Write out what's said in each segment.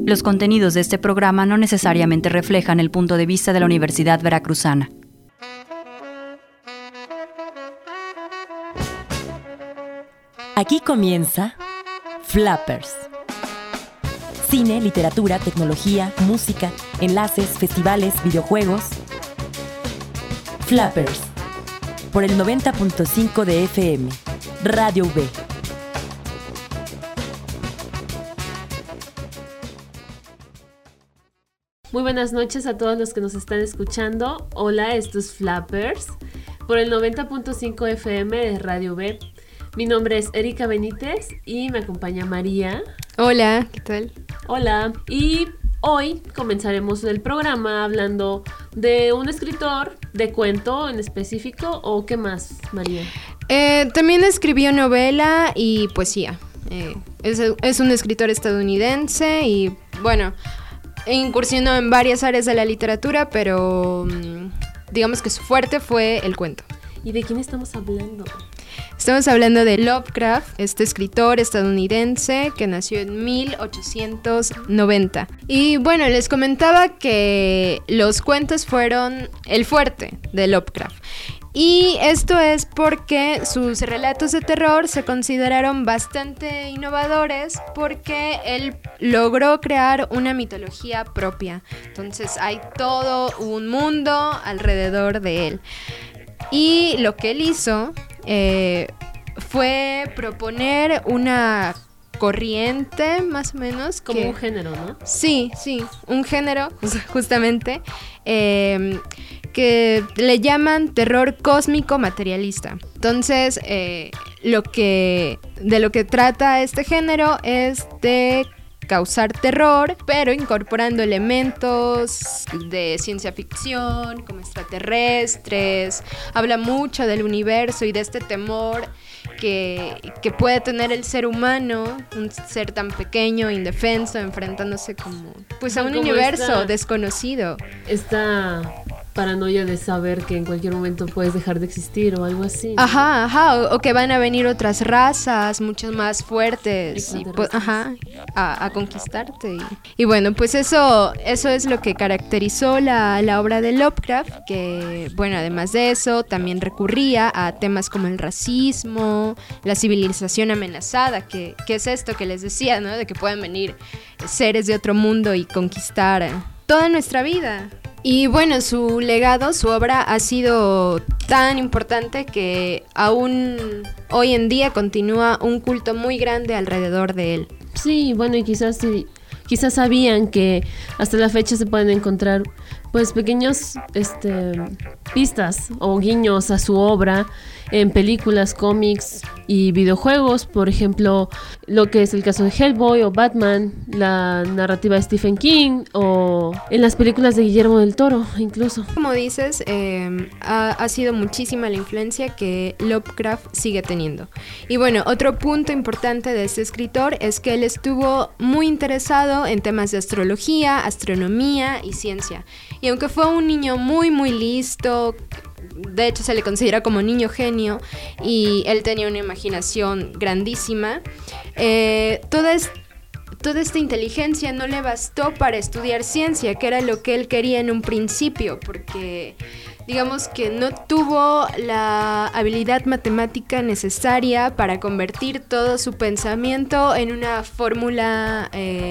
Los contenidos de este programa no necesariamente reflejan el punto de vista de la Universidad Veracruzana. Aquí comienza Flappers. Cine, literatura, tecnología, música, enlaces, festivales, videojuegos. Flappers. Por el 90.5 de FM. Radio V. Muy buenas noches a todos los que nos están escuchando. Hola, esto es Flappers por el 90.5 FM de Radio V. Mi nombre es Erika Benítez y me acompaña María. Hola, ¿qué tal? Hola, y hoy comenzaremos el programa hablando de un escritor de cuento en específico, ¿o qué más, María? También escribió novela y poesía. Es un escritor estadounidense y, bueno, incursionó en varias áreas de la literatura, pero digamos que su fuerte fue el cuento. ¿Y de quién estamos hablando? Estamos hablando de Lovecraft, este escritor estadounidense que nació en 1890. Y bueno, les comentaba que los cuentos fueron el fuerte de Lovecraft. Y esto es porque sus relatos de terror se consideraron bastante innovadores porque él logró crear una mitología propia. Entonces hay todo un mundo alrededor de él. Y lo que él hizo fue proponer una corriente, más o menos. Como un género, ¿no? Sí, un género, justamente, que le llaman terror cósmico materialista. Entonces, de lo que trata este género es de causar terror, pero incorporando elementos de ciencia ficción, como extraterrestres. Habla mucho del universo y de este temor que puede tener el ser humano, un ser tan pequeño, indefenso, enfrentándose a un universo desconocido. Esta paranoia de saber que en cualquier momento puedes dejar de existir o algo así, ¿no? Ajá, o que van a venir otras razas mucho más fuertes a conquistarte. Y bueno, pues eso es lo que caracterizó la obra de Lovecraft, que bueno, además de eso, también recurría a temas como el racismo, la civilización amenazada, que es esto que les decía, ¿no? De que pueden venir seres de otro mundo y conquistar toda nuestra vida. Y bueno, su legado, su obra ha sido tan importante que aún hoy en día continúa un culto muy grande alrededor de él. Sí, bueno, y quizás sabían que hasta la fecha se pueden encontrar pues pequeños pistas o guiños a su obra en películas, cómics y videojuegos. Por ejemplo, lo que es el caso de Hellboy o Batman, la narrativa de Stephen King o en las películas de Guillermo del Toro incluso. Como dices, ha sido muchísima la influencia que Lovecraft sigue teniendo. Y bueno, otro punto importante de este escritor es que él estuvo muy interesado en temas de astrología, astronomía y ciencia. Y aunque fue un niño muy muy listo, de hecho se le considera como niño genio y él tenía una imaginación grandísima, toda esta inteligencia no le bastó para estudiar ciencia, que era lo que él quería en un principio, porque digamos que no tuvo la habilidad matemática necesaria para convertir todo su pensamiento en una fórmula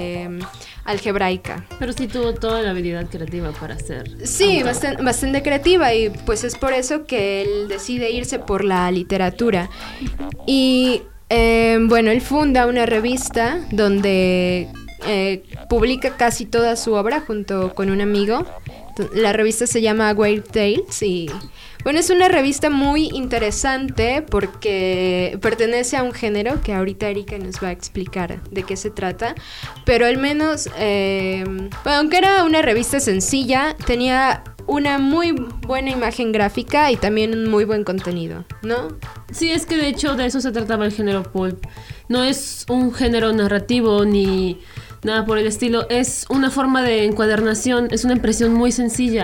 algebraica. Pero sí tuvo toda la habilidad creativa para hacer. Sí, bastante creativa, y pues es por eso que él decide irse por la literatura. Y bueno, él funda una revista donde publica casi toda su obra junto con un amigo. La revista se llama Weird Tales y bueno, es una revista muy interesante porque pertenece a un género que ahorita Erika nos va a explicar de qué se trata, pero al menos, aunque era una revista sencilla, tenía una muy buena imagen gráfica y también un muy buen contenido, ¿no? Sí, es que de hecho de eso se trataba el género pulp. No es un género narrativo ni nada por el estilo, es una forma de encuadernación, es una impresión muy sencilla.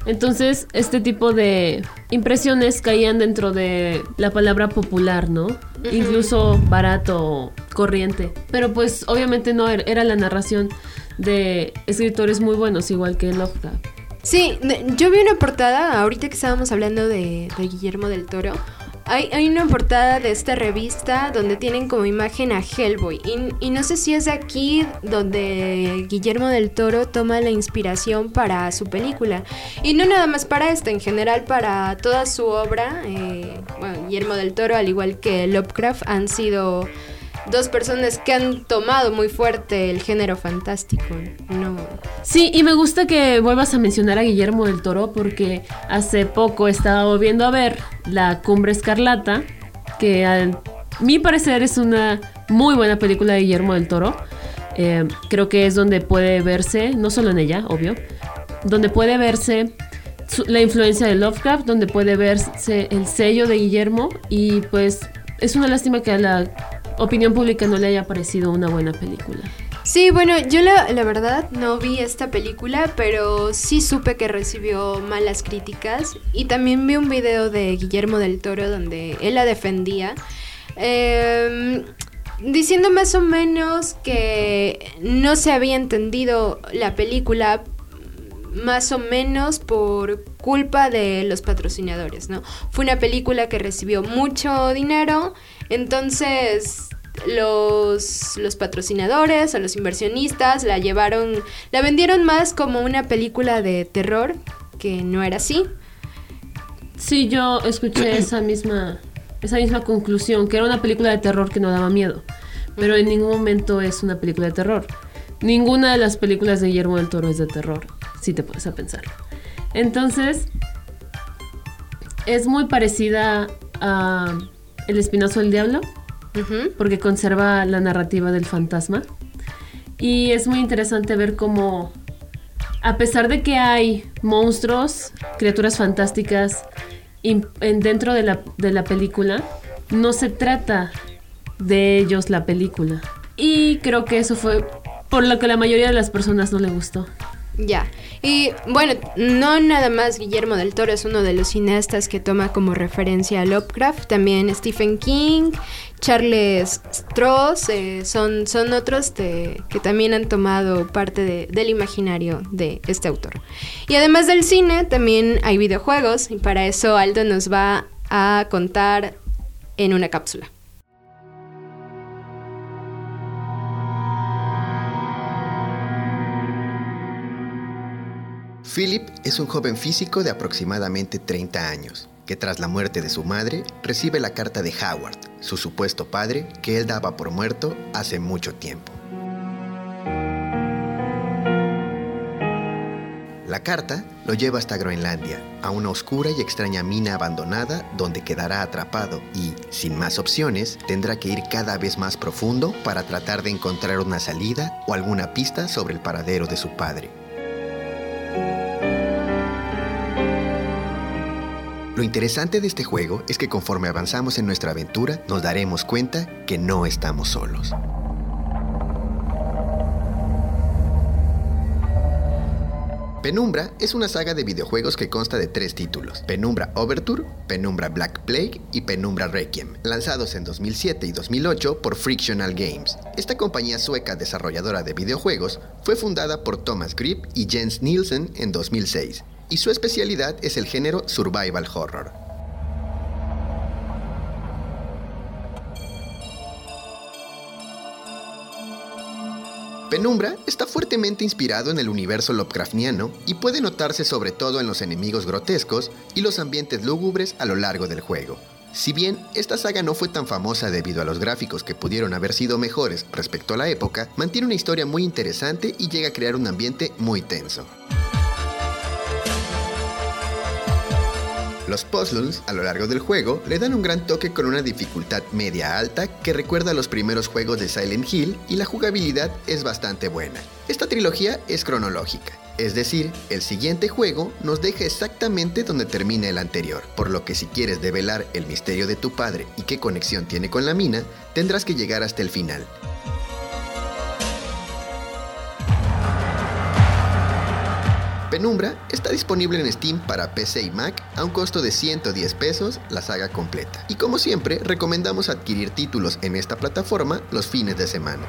Entonces, este tipo de impresiones caían dentro de la palabra popular, ¿no? Incluso barato, corriente. Pero pues obviamente no era la narración de escritores muy buenos, igual que Lovecraft. Sí, yo vi una portada, ahorita que estábamos hablando de Guillermo del Toro. Hay una portada de esta revista donde tienen como imagen a Hellboy y no sé si es aquí donde Guillermo del Toro toma la inspiración para su película. Y no nada más para esta, en general para toda su obra. Bueno, Guillermo del Toro, al igual que Lovecraft, han sido dos personas que han tomado muy fuerte el género fantástico, ¿no? Sí, y me gusta que vuelvas a mencionar a Guillermo del Toro porque hace poco estaba volviendo a ver La Cumbre Escarlata, que a mi parecer es una muy buena película de Guillermo del Toro. Creo que es donde puede verse, no solo en ella, obvio, donde puede verse la influencia de Lovecraft, donde puede verse el sello de Guillermo, y pues es una lástima que a la opinión pública no le haya parecido una buena película. Sí, bueno, yo la verdad no vi esta película, pero sí supe que recibió malas críticas y también vi un video de Guillermo del Toro donde él la defendía, diciendo más o menos que no se había entendido la película más o menos por culpa de los patrocinadores, ¿no? Fue una película que recibió mucho dinero, entonces los patrocinadores o los inversionistas la vendieron más como una película de terror, que no era así. Sí, yo escuché esa misma conclusión, que era una película de terror que no daba miedo, pero en ningún momento es una película de terror. Ninguna de las películas de Guillermo del Toro es de terror, si te pones a pensar. Entonces, es muy parecida a El Espinazo del Diablo, porque conserva la narrativa del fantasma. Y es muy interesante ver cómo, a pesar de que hay monstruos, criaturas fantásticas dentro de la película, no se trata de ellos la película. Y creo que eso fue por lo que la mayoría de las personas no le gustó. Ya, y bueno, no nada más Guillermo del Toro es uno de los cineastas que toma como referencia a Lovecraft, también Stephen King, Charles Stross, son otros que también han tomado parte del imaginario de este autor. Y además del cine, también hay videojuegos, y para eso Aldo nos va a contar en una cápsula. Philip es un joven físico de aproximadamente 30 años, que tras la muerte de su madre recibe la carta de Howard, su supuesto padre, que él daba por muerto hace mucho tiempo. La carta lo lleva hasta Groenlandia, a una oscura y extraña mina abandonada donde quedará atrapado y, sin más opciones, tendrá que ir cada vez más profundo para tratar de encontrar una salida o alguna pista sobre el paradero de su padre. Lo interesante de este juego es que conforme avanzamos en nuestra aventura, nos daremos cuenta que no estamos solos. Penumbra es una saga de videojuegos que consta de 3 títulos: Penumbra Overture, Penumbra Black Plague y Penumbra Requiem, lanzados en 2007 y 2008 por Frictional Games. Esta compañía sueca desarrolladora de videojuegos fue fundada por Thomas Grip y Jens Nielsen en 2006, y su especialidad es el género Survival Horror. Penumbra está fuertemente inspirado en el universo Lovecraftiano y puede notarse sobre todo en los enemigos grotescos y los ambientes lúgubres a lo largo del juego. Si bien esta saga no fue tan famosa debido a los gráficos que pudieron haber sido mejores respecto a la época, mantiene una historia muy interesante y llega a crear un ambiente muy tenso. Los puzzles a lo largo del juego le dan un gran toque con una dificultad media-alta que recuerda a los primeros juegos de Silent Hill, y la jugabilidad es bastante buena. Esta trilogía es cronológica, es decir, el siguiente juego nos deja exactamente donde termina el anterior, por lo que si quieres develar el misterio de tu padre y qué conexión tiene con la mina, tendrás que llegar hasta el final. Penumbra está disponible en Steam para PC y Mac a un costo de 110 pesos la saga completa. Y como siempre, recomendamos adquirir títulos en esta plataforma los fines de semana.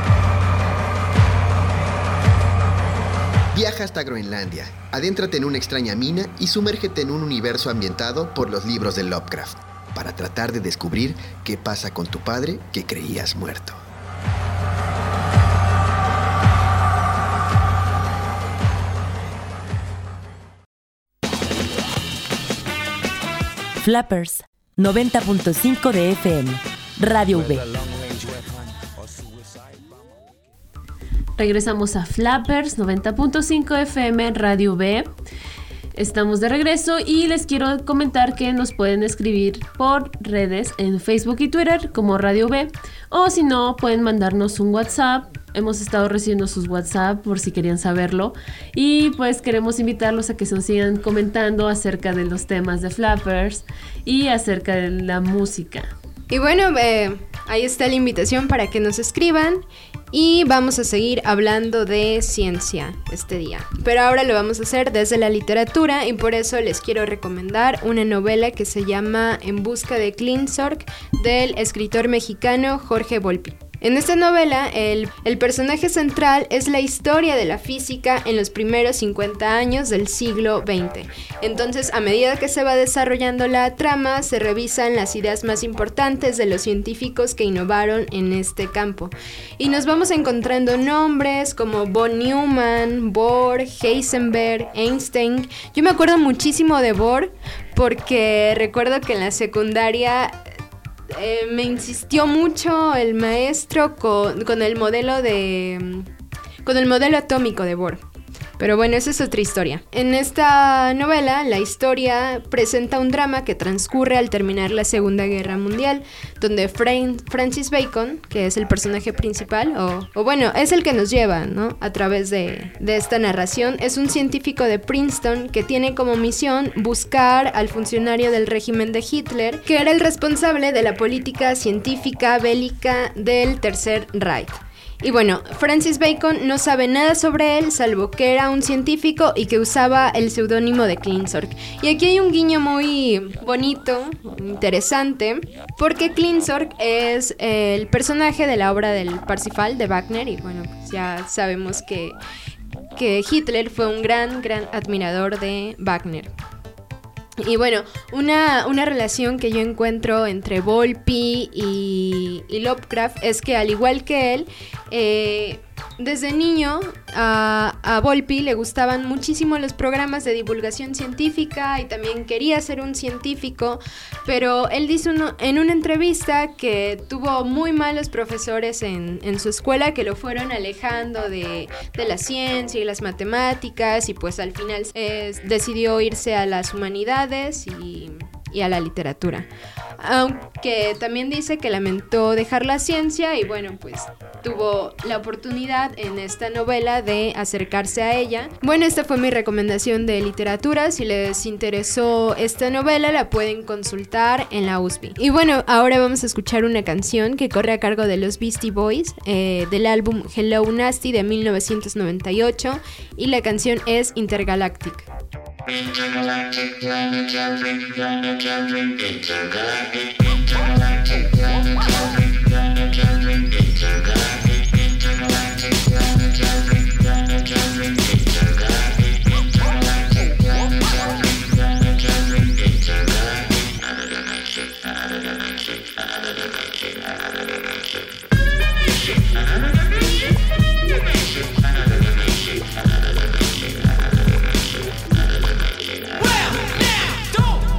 Viaja hasta Groenlandia, adéntrate en una extraña mina y sumérgete en un universo ambientado por los libros de Lovecraft, para tratar de descubrir qué pasa con tu padre que creías muerto. Flappers 90.5 de FM, Radio V. Regresamos a Flappers 90.5 FM, Radio V. Estamos de regreso y les quiero comentar que nos pueden escribir por redes en Facebook y Twitter como Radio V, o si no, pueden mandarnos un WhatsApp. Hemos estado recibiendo sus WhatsApp por si querían saberlo, y pues queremos invitarlos a que se nos sigan comentando acerca de los temas de Flappers y acerca de la música. Y bueno, ahí está la invitación para que nos escriban. Y vamos a seguir hablando de ciencia este día. Pero ahora lo vamos a hacer desde la literatura, y por eso les quiero recomendar una novela que se llama En busca de Klingsorg, del escritor mexicano Jorge Volpi. En esta novela, el personaje central es la historia de la física en los primeros 50 años del siglo XX. Entonces, a medida que se va desarrollando la trama, se revisan las ideas más importantes de los científicos que innovaron en este campo. Y nos vamos encontrando nombres como von Neumann, Bohr, Heisenberg, Einstein. Yo me acuerdo muchísimo de Bohr porque recuerdo que en la secundaria me insistió mucho el maestro con el modelo atómico de Bohr. Pero bueno, esa es otra historia. En esta novela, la historia presenta un drama que transcurre al terminar la Segunda Guerra Mundial, donde Francis Bacon, que es el personaje principal, o bueno, es el que nos lleva, ¿no?, a través de esta narración, es un científico de Princeton que tiene como misión buscar al funcionario del régimen de Hitler, que era el responsable de la política científica bélica del Tercer Reich. Y bueno, Francis Bacon no sabe nada sobre él, salvo que era un científico y que usaba el seudónimo de Klingsorg. Y aquí hay un guiño muy bonito, interesante, porque Klingsorg es el personaje de la obra del Parsifal de Wagner, y bueno, pues ya sabemos que Hitler fue un gran admirador de Wagner. Y bueno, una relación que yo encuentro entre Volpi y Lovecraft es que, al igual que él, desde niño a Volpi le gustaban muchísimo los programas de divulgación científica y también quería ser un científico, pero él dice en una entrevista que tuvo muy malos profesores en su escuela que lo fueron alejando de la ciencia y las matemáticas, y pues al final decidió irse a las humanidades y a la literatura. Aunque también dice que lamentó dejar la ciencia, y bueno, pues tuvo la oportunidad en esta novela de acercarse a ella. Bueno, esta fue mi recomendación de literatura. Si les interesó esta novela, la pueden consultar en la USB. Y bueno, ahora vamos a escuchar una canción que corre a cargo de los Beastie Boys, del álbum Hello Nasty de 1998, y la canción es Intergalactic. Intergalactic, planetary, intergalactic, intergalactic, planetary, intergalactic, intergalactic, planetary,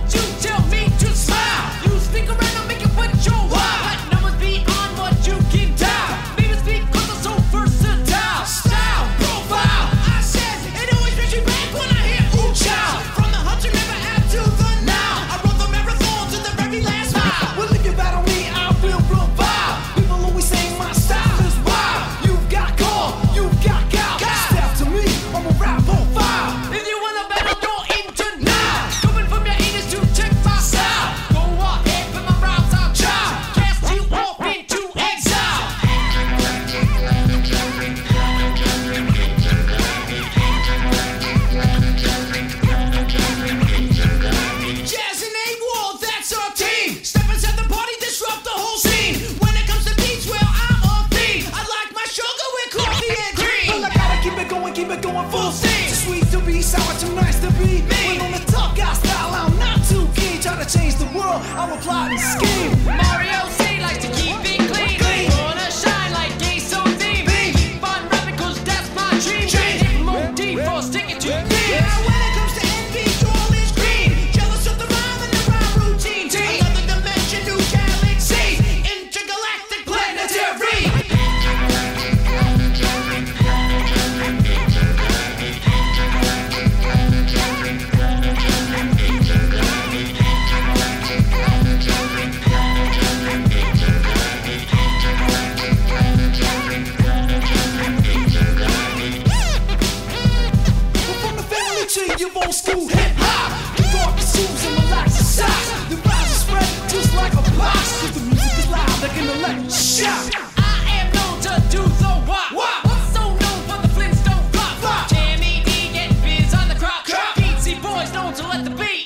You speak around and make it what you want. Numbers beyond what you can it going full steam. Too sweet to be sour, too nice to be me. When on the tough guy style, I'm not too keen. Try to change the world, I'm a plotting scheme. Mario C likes to keep it clean. Wanna shine like gay so theme. Fun rapping cause that's my dream. Dig more deep for sticking to me. Yeah, when it comes to envy, all is green. Jealous of the rhyme and the rhyme routine. Another dimension, new galaxy. Intergalactic planetary. You've old school hip hop. You thought the shoes and relax the socks. The vibes are spread just like a box. Cause the music is loud like an electric shock. I am known to do the wop. So known for the Flintstone flop. Jammy D getting biz on the crop. Beatsy boys known to let the beat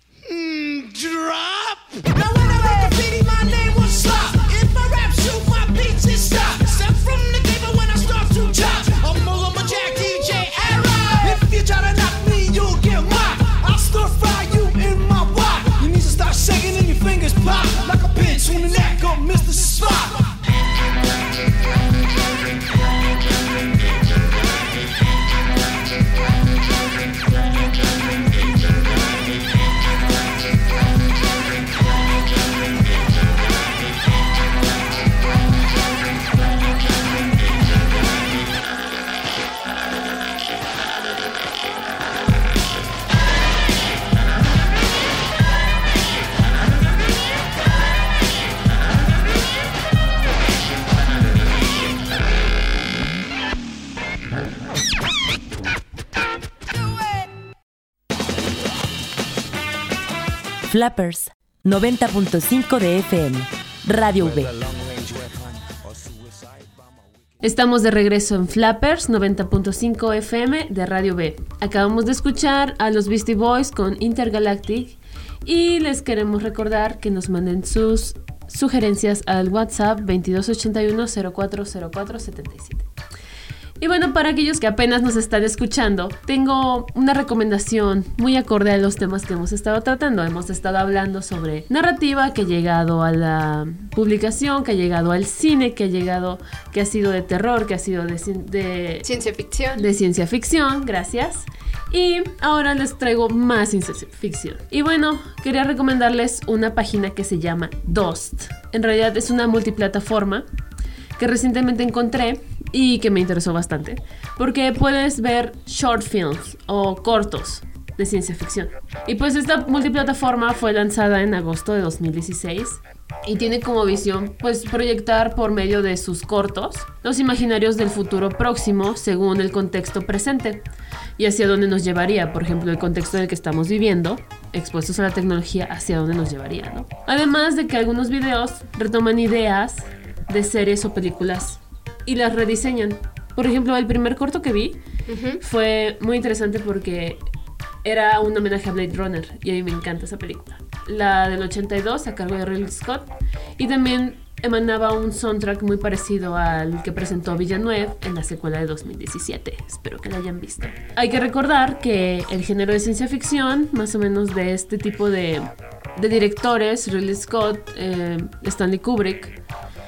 drop. Now when I make graffiti, my name was Slop. If I rap, shoot my beats and stop. Step from the table when I start to chop. I'm Muller, my Jack, DJ Era. If you try to knock me, you'll get mocked. I'll stir fry you in my wok. Your knees will start shaking and your fingers pop like a pinch on the neck of Mr. Spock. Flappers 90.5 de FM, Radio V. Estamos de regreso en Flappers 90.5 FM de Radio B. Acabamos de escuchar a los Beastie Boys con Intergalactic y les queremos recordar que nos manden sus sugerencias al WhatsApp 2281-040477. Y bueno, para aquellos que apenas nos están escuchando, tengo una recomendación muy acorde a los temas que hemos estado tratando. Hemos estado hablando sobre narrativa que ha llegado a la publicación, que ha llegado al cine, que ha sido de terror, que ha sido de ciencia ficción. De ciencia ficción, gracias. Y ahora les traigo más ciencia ficción. Y bueno, quería recomendarles una página que se llama Dust. En realidad es una multiplataforma que recientemente encontré y que me interesó bastante, porque puedes ver short films o cortos de ciencia ficción. Y pues esta multiplataforma fue lanzada en agosto de 2016 y tiene como visión pues proyectar por medio de sus cortos los imaginarios del futuro próximo según el contexto presente y hacia dónde nos llevaría, por ejemplo, el contexto en el que estamos viviendo, expuestos a la tecnología, hacia dónde nos llevaría, ¿no? Además de que algunos videos retoman ideas de series o películas y las rediseñan. Por ejemplo, el primer corto que vi fue muy interesante porque era un homenaje a Blade Runner y a mí me encanta esa película. La del 82 a cargo de Ridley Scott y también emanaba un soundtrack muy parecido al que presentó Villeneuve en la secuela de 2017. Espero que la hayan visto. Hay que recordar que el género de ciencia ficción, más o menos de este tipo de directores, Ridley Scott, Stanley Kubrick,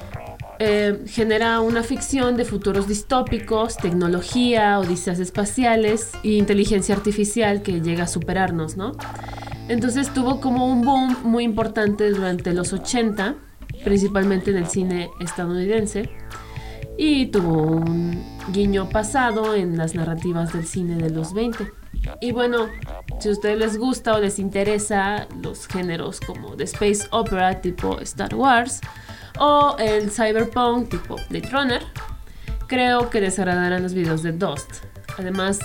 genera una ficción de futuros distópicos, tecnología, odiseas espaciales e inteligencia artificial que llega a superarnos, ¿no? Entonces tuvo como un boom muy importante durante los 80, principalmente en el cine estadounidense, y tuvo un guiño pasado en las narrativas del cine de los 20. Y bueno, si a ustedes les gusta o les interesa los géneros como de space opera tipo Star Wars o el cyberpunk tipo Blade Runner, creo que les agradarán los videos de Dust. Además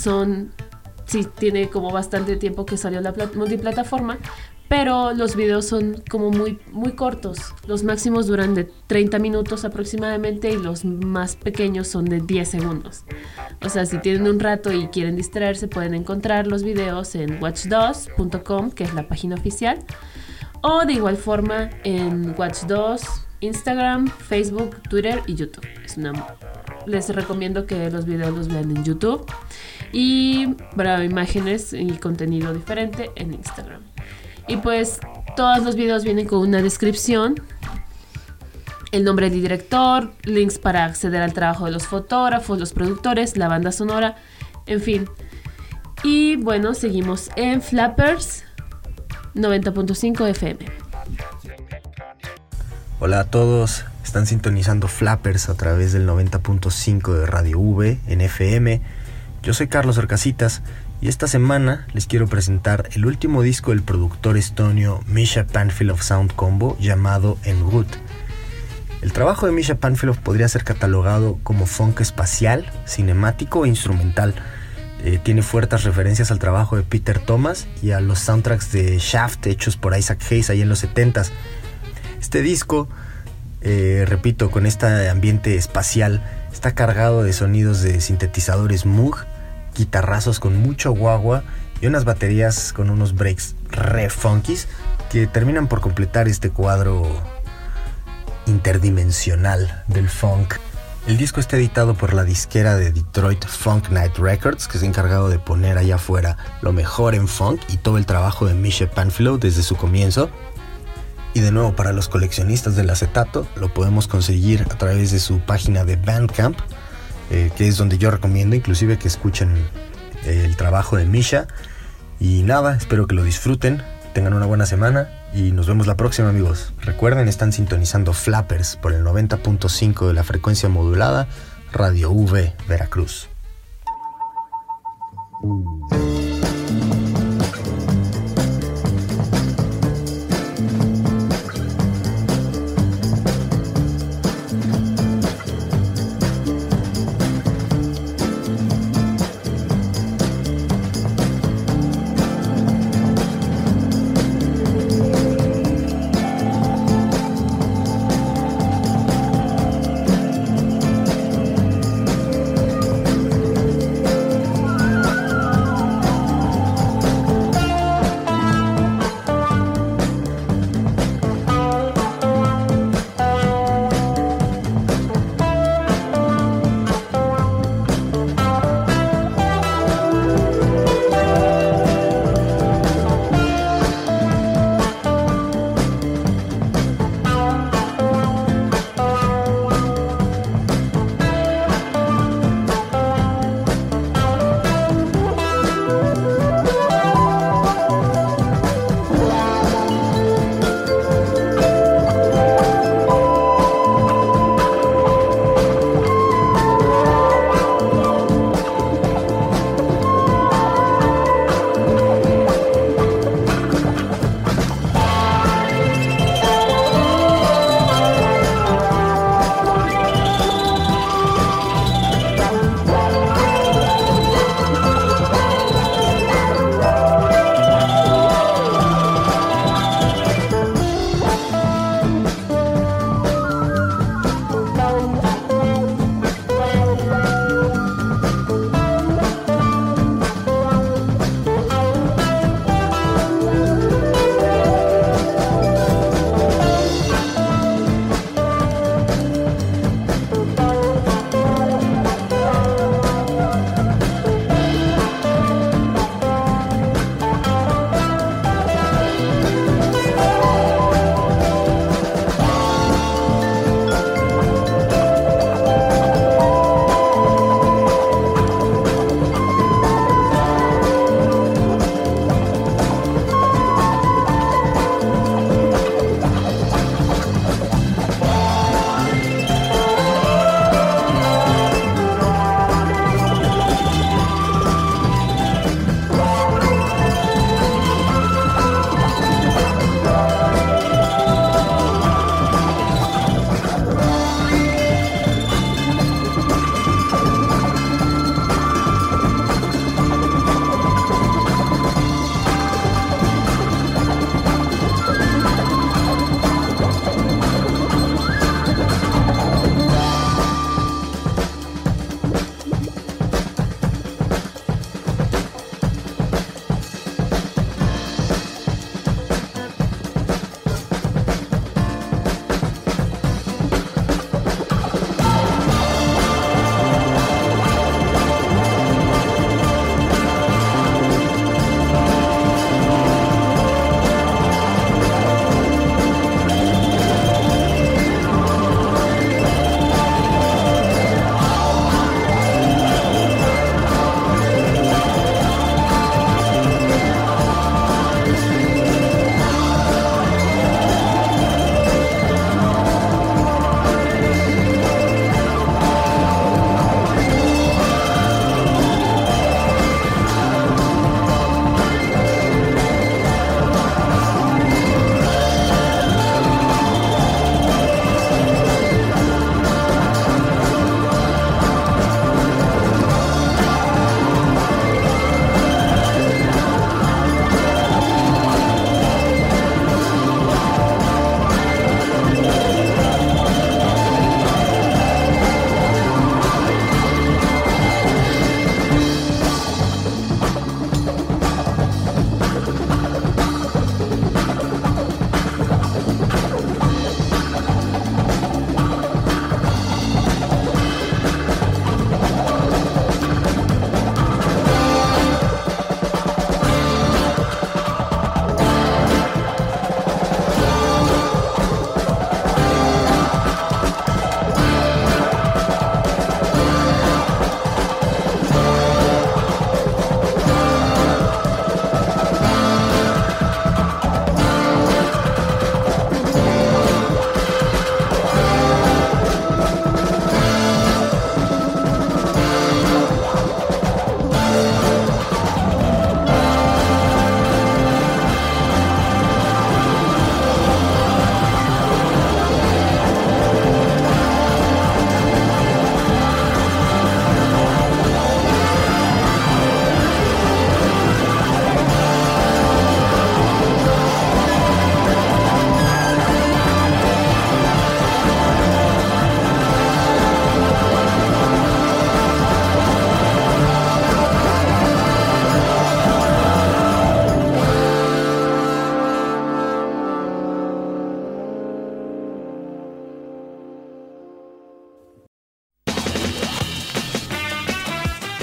tiene como bastante tiempo que salió la multiplataforma, pero los videos son como muy, muy cortos. Los máximos duran de 30 minutos aproximadamente y los más pequeños son de 10 segundos. O sea, si tienen un rato y quieren distraerse, pueden encontrar los videos en watch2.com, que es la página oficial, o de igual forma en Watch2, Instagram, Facebook, Twitter y YouTube. Es una les recomiendo que los videos los vean en YouTube y para imágenes y contenido diferente en Instagram. Y pues todos los videos vienen con una descripción, el nombre del director, links para acceder al trabajo de los fotógrafos, los productores, la banda sonora, en fin. Y bueno, seguimos en Flappers 90.5 FM. Hola a todos, están sintonizando Flappers a través del 90.5 de Radio V en FM. Yo soy Carlos Orcasitas y esta semana les quiero presentar el último disco del productor estonio Misha Panfilov Sound Combo llamado En Route. El trabajo de Misha Panfilov podría ser catalogado como funk espacial, cinemático e instrumental. Tiene fuertes referencias al trabajo de Peter Thomas y a los soundtracks de Shaft hechos por Isaac Hayes ahí en los 70s. Este disco, repito, con este ambiente espacial, está cargado de sonidos de sintetizadores Moog, guitarrazos con mucho guagua y unas baterías con unos breaks re funkies que terminan por completar este cuadro interdimensional del funk. El disco está editado por la disquera de Detroit Funk Night Records, que se ha encargado de poner allá afuera lo mejor en funk y todo el trabajo de Misha Panfilov desde su comienzo. Y de nuevo, para los coleccionistas del acetato, lo podemos conseguir a través de su página de Bandcamp, que es donde yo recomiendo inclusive que escuchen el trabajo de Misha. Y nada, espero que lo disfruten, tengan una buena semana y nos vemos la próxima, amigos. Recuerden, están sintonizando Flappers por el 90.5 de la frecuencia modulada, Radio V, Veracruz.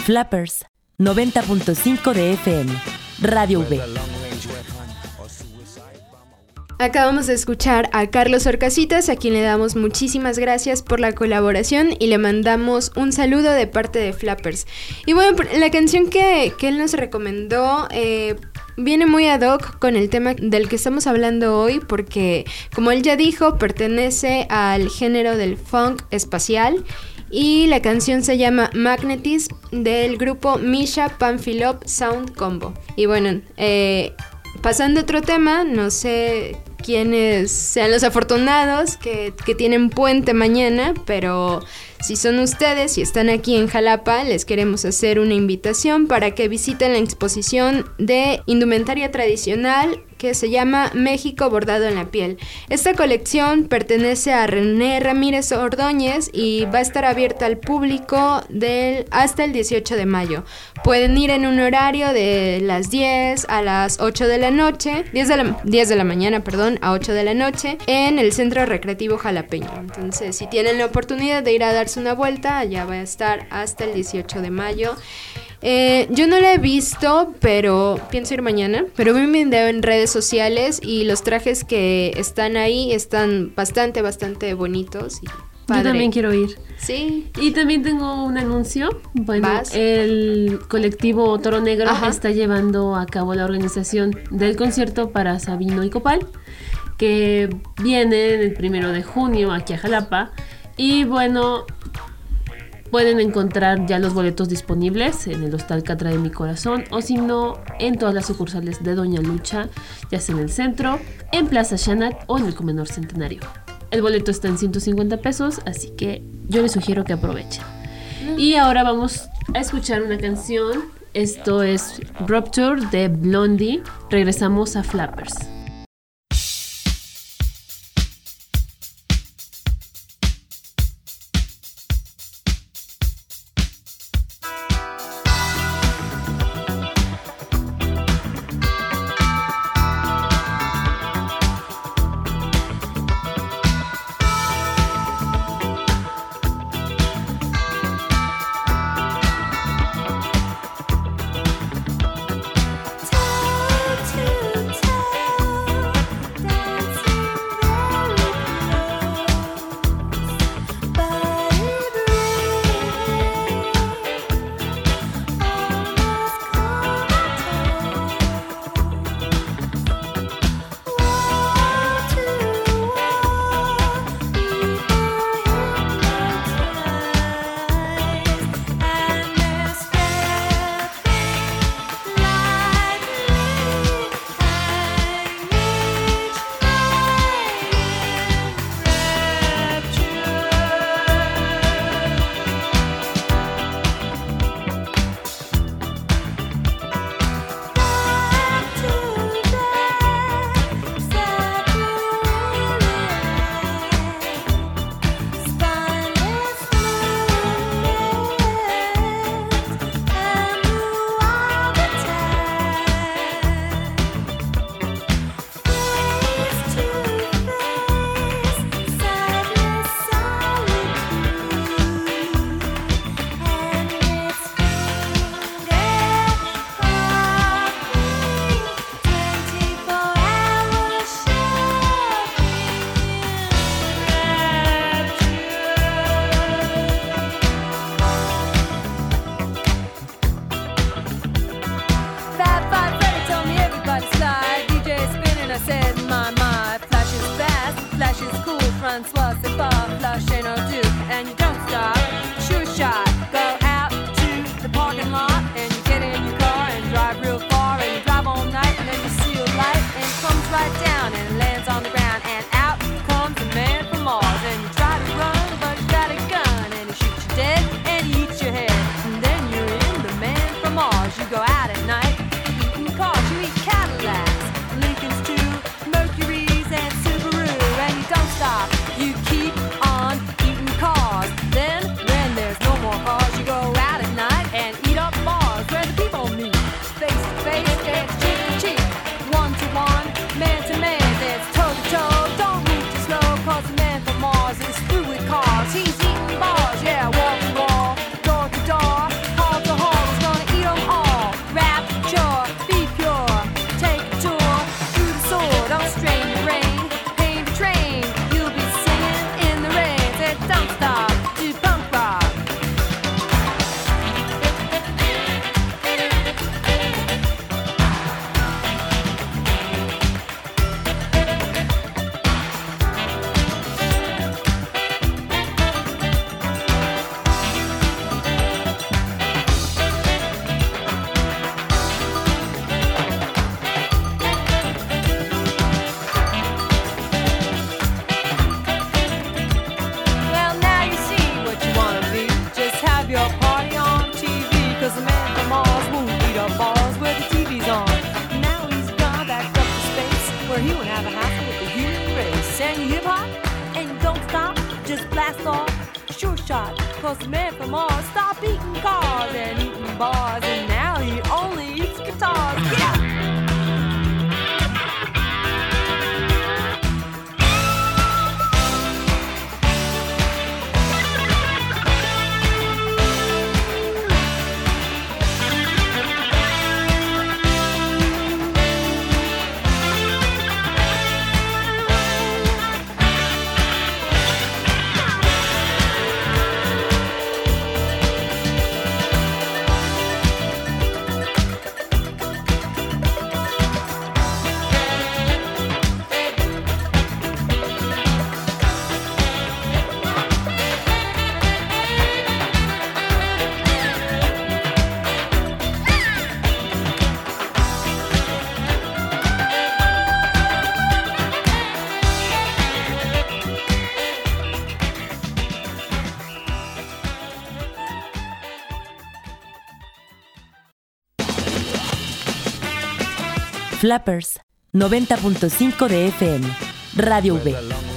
Flappers, 90.5 de FM, Radio V. Acabamos de escuchar a Carlos Orcasitas, a quien le damos muchísimas gracias por la colaboración y le mandamos un saludo de parte de Flappers. Y bueno, la canción que él nos recomendó viene muy ad hoc con el tema del que estamos hablando hoy, porque como él ya dijo, pertenece al género del funk espacial. Y la canción se llama Magnetism, del grupo Misha Panfilov Sound Combo. Y bueno, pasando a otro tema, no sé quiénes sean los afortunados que tienen puente mañana, pero si son ustedes y están aquí en Jalapa, les queremos hacer una invitación para que visiten la exposición de indumentaria tradicional que se llama México bordado en la piel. Esta colección pertenece a René Ramírez Ordóñez y va a estar abierta al público hasta el 18 de mayo. Pueden ir en un horario de las 10 a las 8 de la noche, 10 de la mañana, a 8 de la noche, en el Centro Recreativo Jalapeño. Entonces, si tienen la oportunidad de ir a darse una vuelta, allá va a estar hasta el 18 de mayo. Yo no la he visto, pero pienso ir mañana. Pero vi un video en redes sociales y los trajes que están ahí están bastante bonitos y padre. Yo también quiero ir. Sí. Y también tengo un anuncio. Bueno, el colectivo Toro Negro está llevando a cabo la organización del concierto para Sabino y Copal, que viene el 1 de junio aquí a Jalapa. Y bueno, pueden encontrar ya los boletos disponibles en el Hostal Catra de Mi Corazón, o si no, en todas las sucursales de Doña Lucha, ya sea en el centro, en Plaza Xanat o en el Comedor Centenario. El boleto está en 150 pesos, así que yo les sugiero que aprovechen. Y ahora vamos a escuchar una canción. Esto es Rupture de Blondie. Regresamos a Flappers. He's eating bars, yeah, walking wall, door to door, hall to hall. 'cause the man from Mars won't beat up bars where the TV's on. Now he's gone back up to space where he won't have a hassle with the human race. And you hip hop and you don't stop, just blast off, sure shot. 'Cause the man from Mars stopped eating cars and eating bars, and now he only eats guitars. Get out! Flappers, 90.5 de FM, Radio V.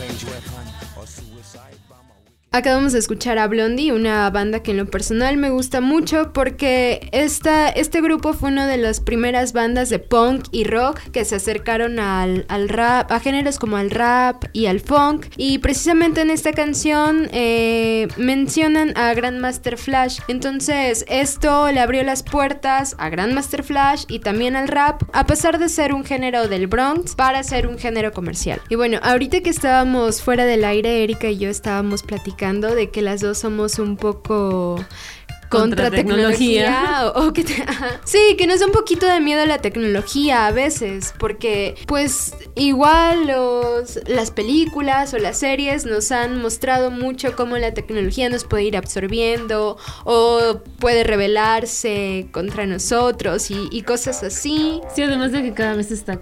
Acabamos de escuchar a Blondie, una banda que en lo personal me gusta mucho porque este grupo fue una de las primeras bandas de punk y rock que se acercaron al rap, a géneros como al rap y al funk. Y precisamente en esta canción mencionan a Grandmaster Flash. Entonces esto le abrió las puertas a Grandmaster Flash y también al rap, a pesar de ser un género del Bronx, para ser un género comercial. Y bueno, ahorita que estábamos fuera del aire, Erika y yo estábamos platicando de que las dos somos un poco contra tecnología sí, que nos da un poquito de miedo la tecnología a veces, porque pues igual las películas o las series nos han mostrado mucho cómo la tecnología nos puede ir absorbiendo o puede rebelarse contra nosotros y cosas así. Sí, además de que cada vez está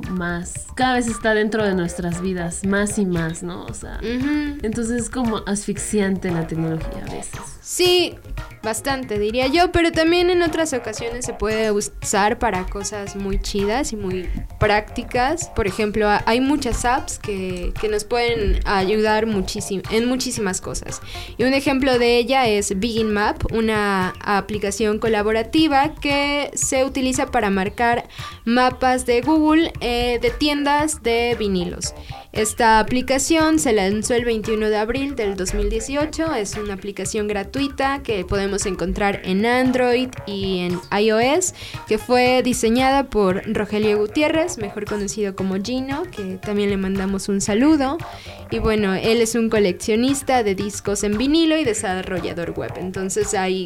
cada vez está dentro de nuestras vidas más y más, ¿no? O sea, entonces es como asfixiante la tecnología a veces. Sí, bastante diría yo, pero también en otras ocasiones se puede usar para cosas muy chidas y muy prácticas. Por ejemplo, hay muchas apps que nos pueden ayudar en muchísimas cosas. Y un ejemplo de ella es Begin Map, una aplicación colaborativa que se utiliza para marcar mapas de Google de tiendas de vinilos. Esta aplicación se lanzó el 21 de abril del 2018, es una aplicación gratuita que podemos encontrar en Android y en iOS, que fue diseñada por Rogelio Gutiérrez, mejor conocido como Gino, que también le mandamos un saludo. Y bueno, él es un coleccionista de discos en vinilo y desarrollador web, entonces ahí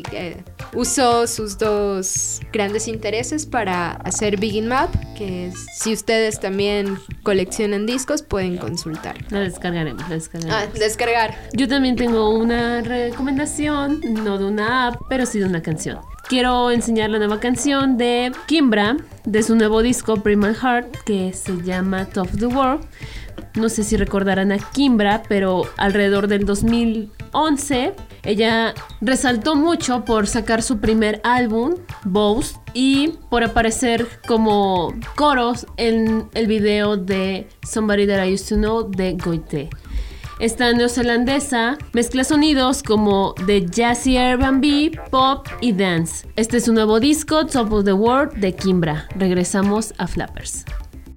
usó sus dos grandes intereses para hacer Begin Map, que si ustedes también coleccionan discos pueden consultar. La descargaremos. Descargar. Yo también tengo una recomendación, no de una app, pero sí de una canción. Quiero enseñar la nueva canción de Kimbra, de su nuevo disco Primal Heart, que se llama Top of the World. No sé si recordarán a Kimbra, pero alrededor del 2011 ella resaltó mucho por sacar su primer álbum, Boast, y por aparecer como coros en el video de Somebody That I Used to Know de Goite. Esta neozelandesa mezcla sonidos como de jazzy R&B, pop y dance. Este es su nuevo disco, Top of the World, de Kimbra. Regresamos a Flappers.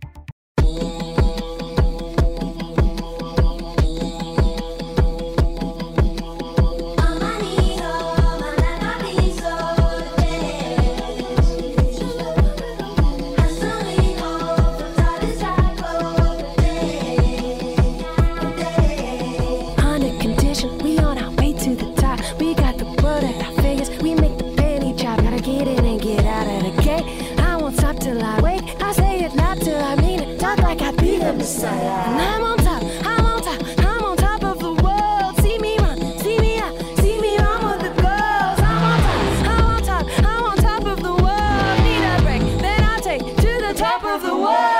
And I'm on top, I'm on top, I'm on top of the world. See me run, see me out, see me run with the girls. I'm on top, I'm on top, I'm on top of the world. Need a break, then I'll take to the top of the world.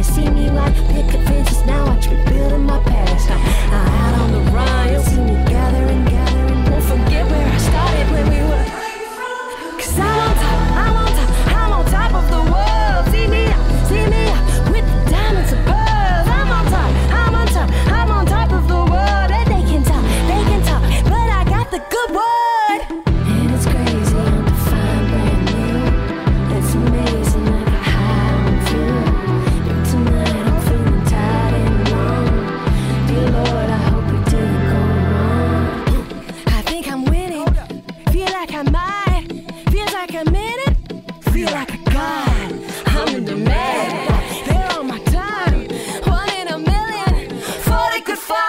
see me like picket fences. Now I keep building my past. Out on the run, you'll see me gathering. Won't forget where I started when we were. 'Cause I'm on top of the world. See me out with the diamonds and pearls. I'm on top of the world. And they can talk, but I got the good word. And it's crazy, I'm defined brand new. It's amazing like how I feel. But tonight I'm feeling tired and alone. Dear Lord, I hope it didn't go wrong. I think I'm winning. Feel like I might. Feels like I'm in it. Feel like a god. I'm in demand. They're on my time. 1 in a million. Thought it could find.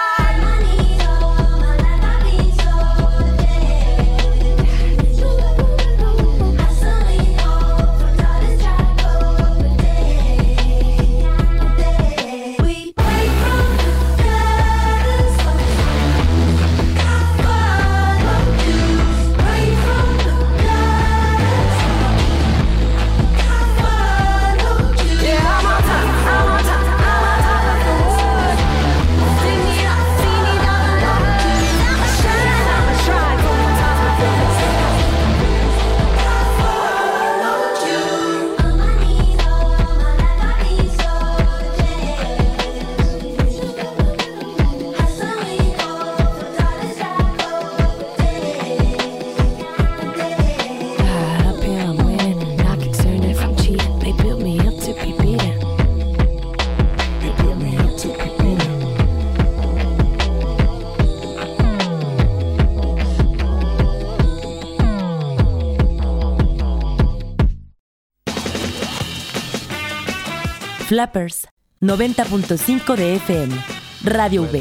Flappers, 90.5 de FM, Radio V.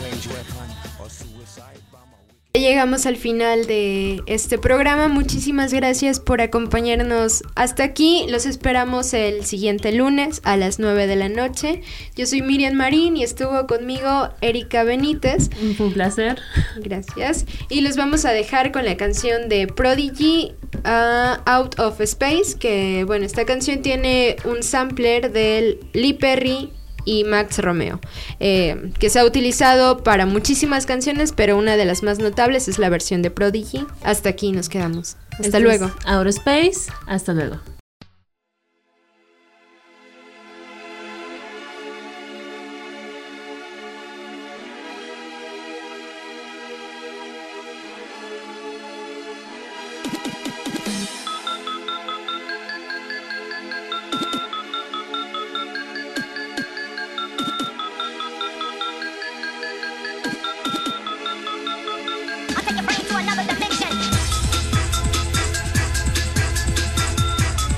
Llegamos al final de este programa. Muchísimas gracias por acompañarnos hasta aquí. Los esperamos el siguiente lunes a las 9 de la noche. Yo soy Miriam Marín y estuvo conmigo Erika Benítez. Fue un placer. Gracias. Y los vamos a dejar con la canción de Prodigy, Out of Space, que bueno, esta canción tiene un sampler del Lee Perry y Max Romeo, que se ha utilizado para muchísimas canciones, pero una de las más notables es la versión de Prodigy. Hasta aquí nos quedamos. Hasta luego. Outer Space, hasta luego. I'll take your brain to another dimension.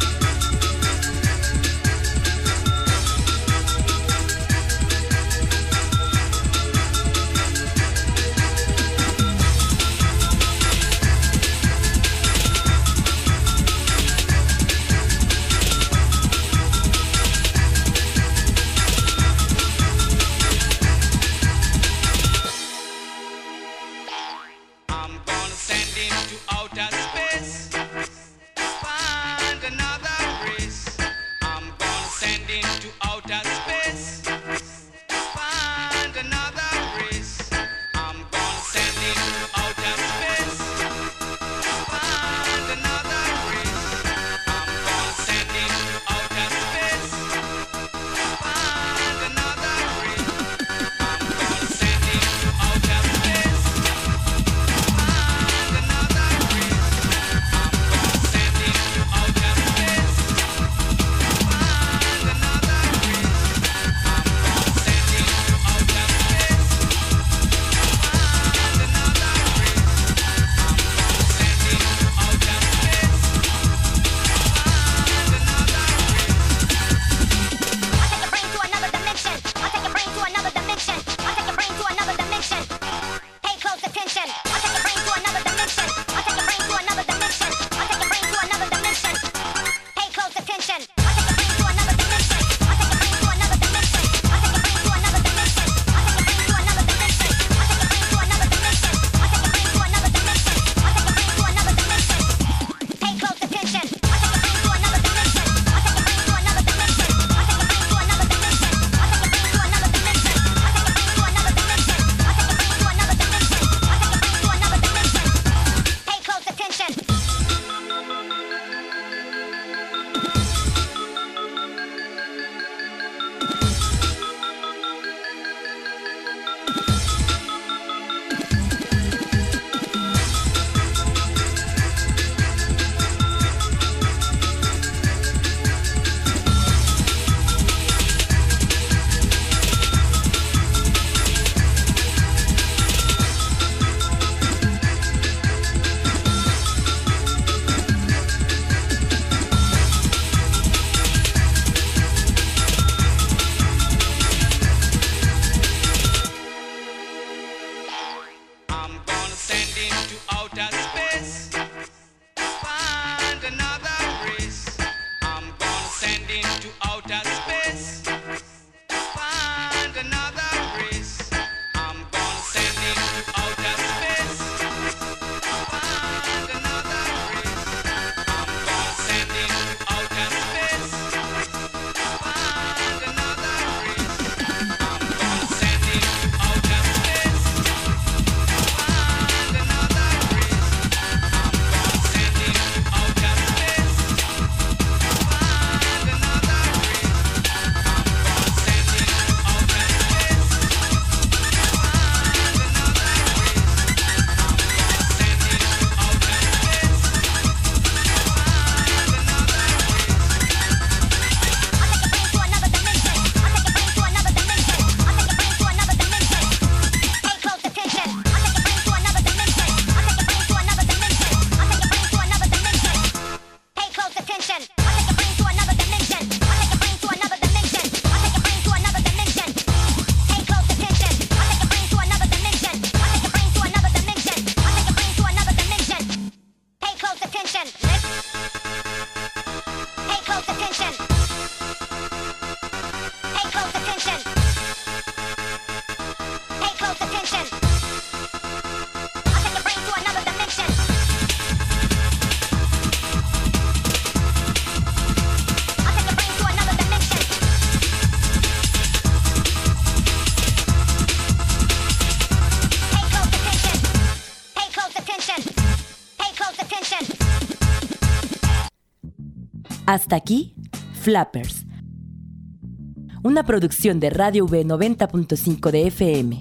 Hasta aquí, Flappers. Una producción de Radio V 90.5 de FM.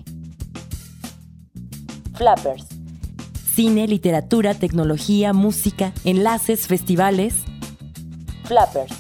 Flappers. Cine, literatura, tecnología, música, enlaces, festivales. Flappers.